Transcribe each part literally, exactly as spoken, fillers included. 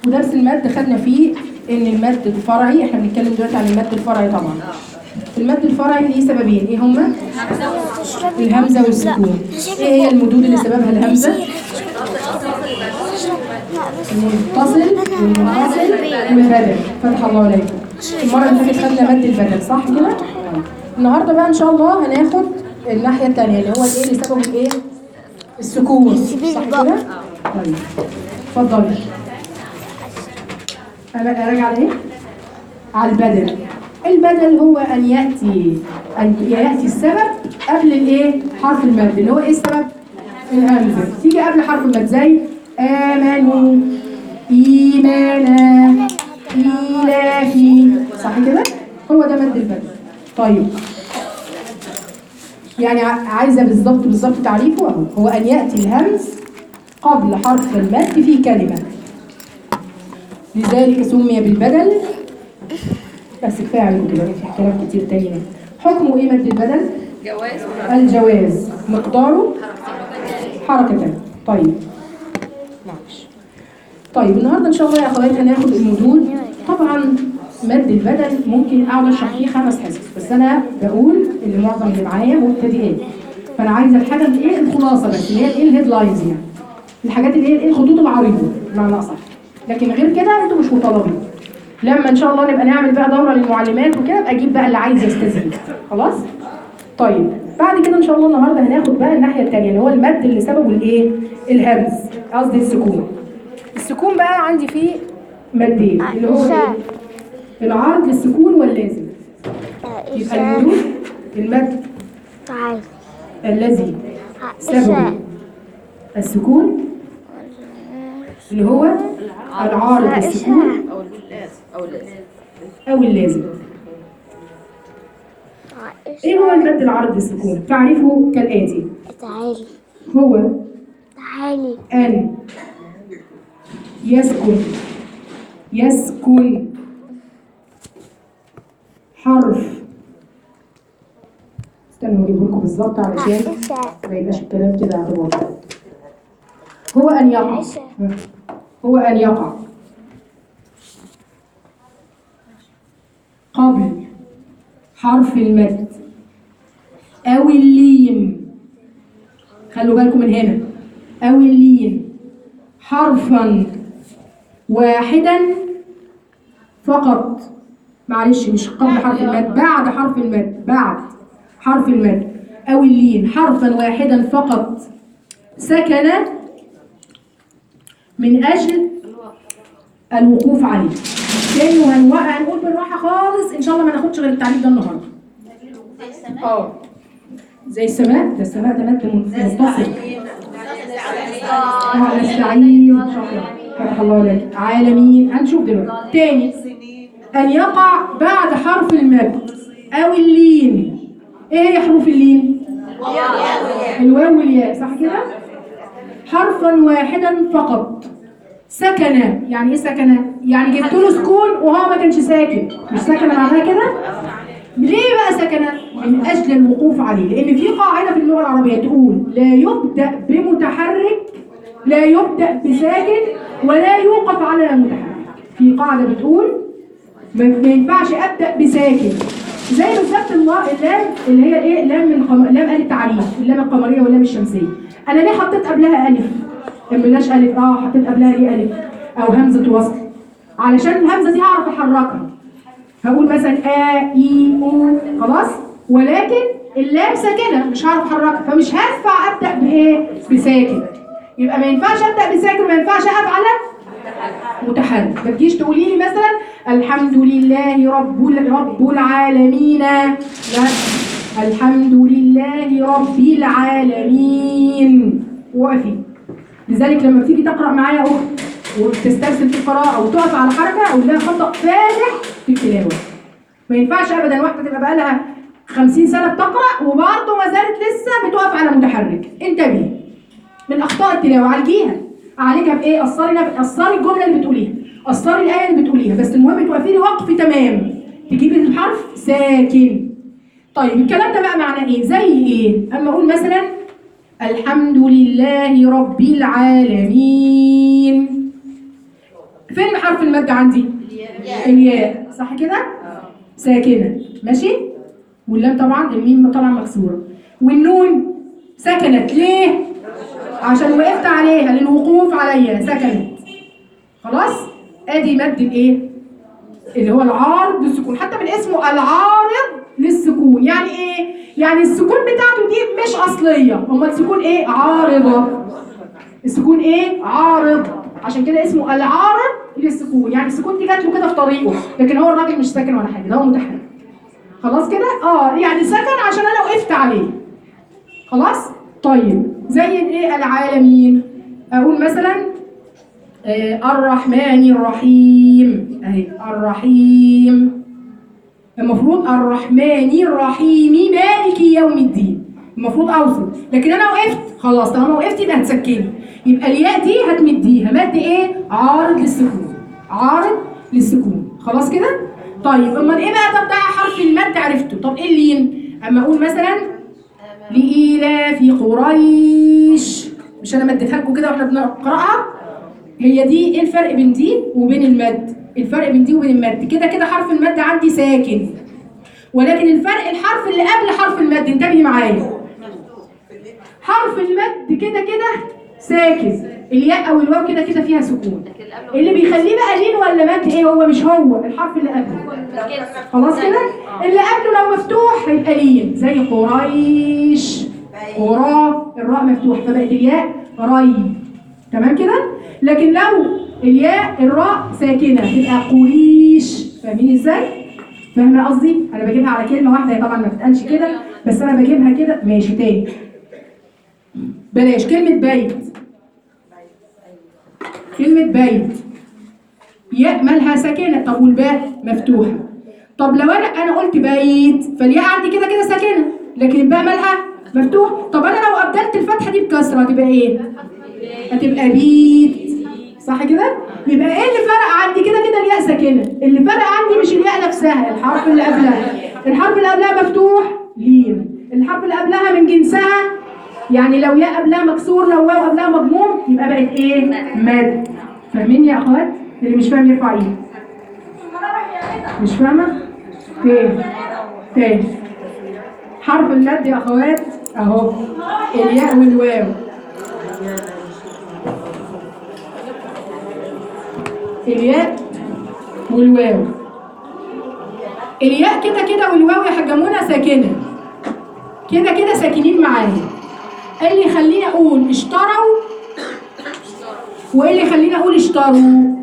ودرس المد خدنا فيه ان المد الفرعي، احنا بنتكلم دلوقتي عن المد الفرعي طبعا. المد الفرعي ليه سببين، ايه هما؟ الهمزه والسكون. ايه هي المدود اللي سببها الهمزه؟ المتصل والمنفصل والبدل. فتح الله عليكم. المره اللي فاتت خدنا مد البدل صح كده؟ النهارده بقى ان شاء الله هناخد الناحيه الثانيه اللي هو الايه اللي سببه الايه؟ السكون صح كده؟ طيب اتفضلي. انا راجع على ايه؟ على البدل. البدل هو ان ياتي ان ياتي السبب قبل الايه؟ حرف المد. اللي هو ايه السبب؟ الهمزه تيجي قبل حرف المد زي امنوا، ايمانا، إلهي صح كده؟ هو ده مد البدل. طيب يعني عايزه بالظبط بالظبط تعريفه اهو، هو ان ياتي الهمز قبل حرف المد في كلمه، لذلك سمي بالبدل. بس كفايه عليكم كده، في كلام كتير تاني. حكمه ايه مد البدل؟ جواز. الجواز مقداره حركتان. طيب معلش. طيب النهارده ان شاء الله يا اخوات هناخد المدود. طبعا مد البدل ممكن اقعد اشرح فيه خمس حصص، بس انا بقول اللي معظم اللي معايا مبتدئين، فانا عايزه الحاجه اللي ايه الخلاصه بس، اللي هي الايه الهيدلاينز، يعني الحاجات اللي هي الايه الخطوط العريضه بمعنى اصح. لكن غير كده انتوا مش مطالبين. لما ان شاء الله نبقى نعمل بقى دوره للمعلمات وكده ابقى اجيب بقى اللي عايز يستزيد. خلاص؟ طيب بعد كده ان شاء الله النهارده هناخد بقى الناحيه الثانيه اللي هو المد اللي سببه الايه؟ الهمز، قصدي السكون. السكون بقى عندي فيه مدين اللي هو ايه؟ العرض للسكون واللازم. يبقى المدود المد الذي سببه السكون اللي هو العارض للسكون او اللازم. ايه هو المد العارض للسكون؟ تعريفه كالاتي: هو ان يسكن يسكن حرف، استنوا اجيبه لكم بالظبط علشان ما يبقاش الكلام كده على بعض. هو ان يقع هو ان يقع قبل حرف المد او اللين. خلوا بالكم من هنا، او اللين حرفا واحدا فقط. معلش مش قبل حرف المد، بعد حرف المد، بعد حرف المد او اللين حرفا واحدا فقط سكن من اجل الوقوف عليه. لانه هنوقع هنقول بالراحه خالص ان شاء الله ما ناخدش غير التعريف ده النهارده. اه زي السماء، ده السماء ده مد متصل. اه نستعين شكرا فتح الله عليك. عالمين هنشوف دلوقتي. تاني ان يقع بعد حرف المد او اللين. ايه هي حروف اللين؟ الواو والياء صح كده؟ حرفا واحدا فقط سكن. يعني ايه سكن؟ يعني جبت له سكون وهو ما كانش ساكن. مش سكن معناها كده؟ ليه بقى سكن؟ من اجل الوقوف عليه. لان في قاعده في اللغه العربيه تقول لا يبدا بمتحرك، لا يبدا بساكن، ولا يوقف على متحرك. في قاعده بتقول ما ينفعش ابدا بساكن. زي بالظبط اللام اللي هي ايه؟ لام القمر، لام ال التعريف، اللام القمريه واللام الشمسيه. انا ليه حطيت قبلها الف؟ ما بلاش الف، اه حطيت قبلها ايه الف او همزه وصل؟ علشان الهمزه دي هعرف احركها. هقول مثلا ا اي او خلاص، ولكن اللام ساكنه مش هعرف احركها، فمش هينفع ابدا بايه؟ بساكن. يبقى ما ينفعش ابدا بساكن وما ينفعش اقف على متحرك. ما تجيش تقولي لي مثلا الحمد لله رب رب العالمين، لا، الحمد لله رب العالمين. وقفي. لذلك لما تيجي تقرا معايا اخت وتسترسل في القراءه وتقف على حركه اقول لها خطا فادح في التلاوه. ما ينفعش ابدا واحده تبقى بقى لها خمسين سنه بتقرا وبرضه ما زالت لسه بتقف على متحرك. انتبهي من اخطاء التلاوه، عالجيها. اعالجها بايه؟ قصري قصري الجمله اللي بتقوليها، قصري الايه اللي بتقوليها، بس المهم توقفي لي وقف تمام، تجيبي الحرف ساكن. طيب الكلام ده بقى معناه ايه؟ زي ايه؟ اما اقول مثلا الحمد لله رب العالمين، فين حرف المد عندي؟ الياء، صح كده؟ ساكنه، ماشي؟ واللام طبعا الميم طبعا مكسوره. والنون سكنت ليه؟ عشان وقفت عليها، للوقوف عليها سكنت. خلاص؟ ادي مد الايه؟ اللي هو العارض للسكون، حتى من اسمه العارض للسكون. يعني ايه؟ يعني السكون بتاعته دي مش اصليه، امال السكون ايه؟ عارضه. السكون ايه؟ عارض، عشان كده اسمه العارض للسكون. يعني السكون دي جات له كده في طريقه، لكن هو الراجل مش ساكن ولا حاجه، ده هو متحرك. خلاص كده؟ اه يعني سكن عشان انا وقفت عليه. خلاص؟ طيب زي الايه؟ العالمين. اقول مثلا آه الرحمن الرحيم، اهي الرحيم. المفروض الرحمن الرحيم مالك يوم الدين، المفروض اوصل، لكن انا وقفت خلاص. طالما وقفت يبقى هتسكني، يبقى الياء دي هتمديها مد ايه؟ عارض للسكون، عارض للسكون. خلاص كده؟ طيب امال ايه بقى؟ طب ده حرف المد عرفته، طب ايه اللين؟ اما اقول مثلا لإيلاف قريش، مش انا مديتها لكم كده واحنا بنقراها؟ هي دي ايه الفرق بين دي وبين المد؟ الفرق بين دي وبين المد كده كده حرف المد عندي ساكن، ولكن الفرق الحرف اللي قبل حرف المد. انتبهي معايا، حرف المد كده كده ساكن، الياء او الواو كده كده فيها سكون. اللي بيخليه بقى لين ولا مد ايه؟ هو مش هو الحرف اللي قبله. خلاص كده؟ اللي قبله لو مفتوح هيبقى لين، زي قريش، قرا الراء مفتوح فبقت الياء ري. تمام كده؟ لكن لو الياء الراء ساكنه تبقى قريش. فاهمين ازاي؟ فاهمه قصدي؟ انا بجيبها على كلمه واحده، هي طبعا ما بتتقالش كده، بس انا بجيبها كده. ماشي تاني، بلاش كلمه بيت. كلمه بيت ياء مالها ساكنه، طب والباء مفتوحه. طب لو انا انا قلت بيت فالياء عندي كده كده ساكنه، لكن الباء مالها مفتوح. طب انا لو ابدلت الفتحه دي بكسره هتبقى ايه؟ هتبقى بيت، صح كده؟ يبقى ايه اللي فرق عندي؟ كده كده الياء ساكنه، اللي فرق عندي مش الياء نفسها، الحرف اللي قبلها. الحرف اللي قبلها مفتوح لين، الحرف اللي قبلها من جنسها، يعني لو ياء قبلها مكسور، لو واو قبلها مضموم، يبقى بقت ايه؟ مد. فاهمين يا اخوات؟ اللي مش فاهم يرفع ايده. مش فاهمه؟ تاني تاني حرف المد يا اخوات اهو، الياء والواو. الياء والواو، الياء كده كده والواو يا حاجه منى ساكنه، كده كده ساكنين معايا. ايه اللي يخليني اقول اشتروا وايه اللي يخليني اقول اشتروا؟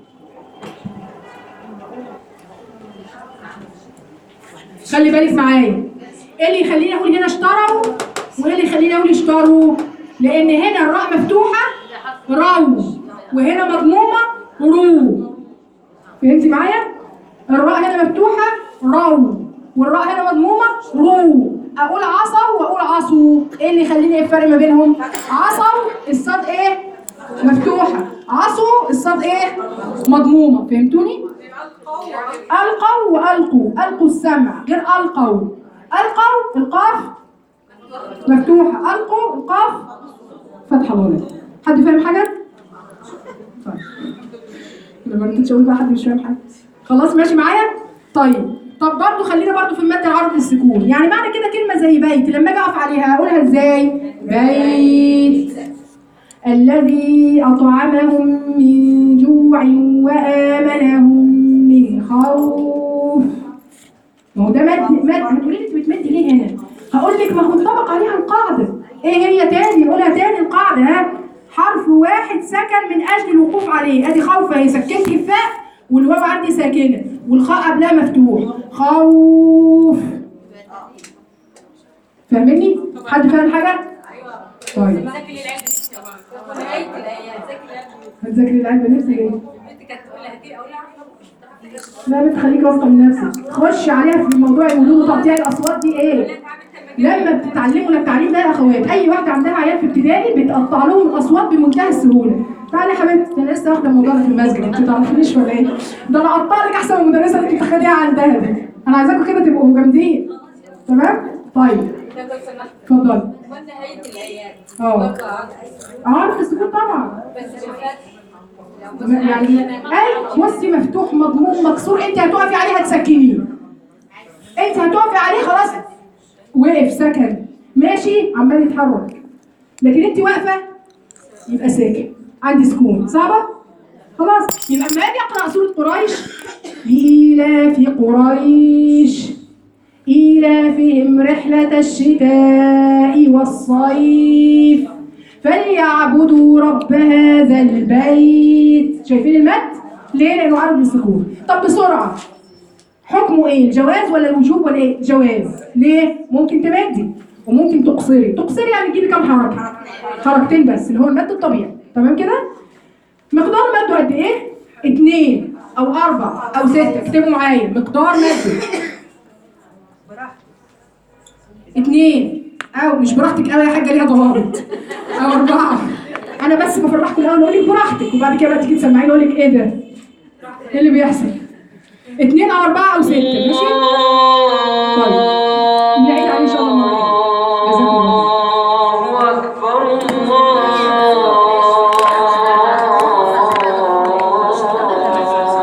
خلي بالك معايا، ايه اللي يخليني اقول هنا اشتروا وايه اللي يخليني اقول اشتروا؟ لان هنا الراء مفتوحه رو، وهنا مضمومه رو. فهمتي معايا؟ الراء هنا مفتوحه رو، والراء هنا مضمومه رو. اقول عصوا واقول عصوا، ايه اللي يخليني ايه الفرق ما بينهم؟ عصوا الصاد ايه؟ مفتوحه، عصوا الصاد ايه؟ مضمومه. فهمتوني؟ القوا والقوا، القوا السمع غير القوا. القوا القاف مفتوحه، القوا القاف فتحه ولا؟ حد فاهم حاجه؟ طيب لما رضيتش اقول بقى حد مش فاهم حاجه. خلاص ماشي معايا؟ طيب طب برضه خلينا برضه في المد العرض للسكون. يعني معنى كده كلمه زي بيت لما اجي اقف عليها اقولها ازاي؟ بيت الذي اطعمهم من جوع وامنهم من خوف. ما هو ده مد. مد هتقولي لي انت بتمدي ليه هنا؟ هقول لك ما هو انطبق عليها القاعده. ايه هي تاني؟ نقولها تاني القاعده. ها، حرف واحد سكن من اجل الوقوف عليه. ادي خوف اهي، سكنت الفاء والواو عندي ساكنه والخاء قبلها مفتوح، خوف. فاهمني؟ حد فاهم حاجه؟ طيب هتذاكري العلم بنفسك ايه؟ لا بتخليكي واثقه من نفسك، خش عليها في موضوع الوجود وتقطيع الاصوات دي. ايه لما بتتعلموا التعليم ده يا اخوات، اي واحده عندها عيال في ابتدائي بتقطع لهم الاصوات بمنتهى السهوله. تعالي يا حبيبتي، انا لسه واخده الموضوع في المسجد، انت ما تعرفينيش ولا ايه؟ ده انا اقطع لك احسن من المدرسه اللي انت بتاخديها عندها دي. انا عايزاكم كده تبقوا جامدين. تمام؟ طيب اتفضلي. نهاية الآيات اه عارف السكون طبعا. بس بالفتح يعني اي بصي مفتوح مضموم مكسور انت هتقفي عليه هتسكنيه، انت هتقفي عليه خلاص وقف سكن ماشي عمال يتحرك، لكن انت واقفه يبقى ساكن عندي سكون. صعبه؟ خلاص يبقى اما اجي اقرا سوره قريش، لإيلاف قريش إيلافهم رحلة الشتاء والصيف فليعبدوا رب هذا البيت. شايفين المد؟ ليه؟ لأنه عرض السكون. طب بسرعة حكمه ايه؟ الجواز ولا الوجوب ولا ايه؟ جواز. ليه؟ ممكن تمدي وممكن تقصري، تقصري يعني تجيبي كام حركة؟ حركتين بس اللي هو المد الطبيعي، تمام كده؟ مقدار مده قد ايه؟ اتنين او اربع او ستة، اكتبوا معايا مقدار مده اتنين او مش براحتك قوي يا حاجه ليها ضوابط، او اربعه. انا بس بفرحكم الاول اقول لك براحتك وبعد كده بقى تيجي تسمعيني اقول لك ايه ده؟ ايه اللي بيحصل؟ اتنين او اربعه او سته، ماشي؟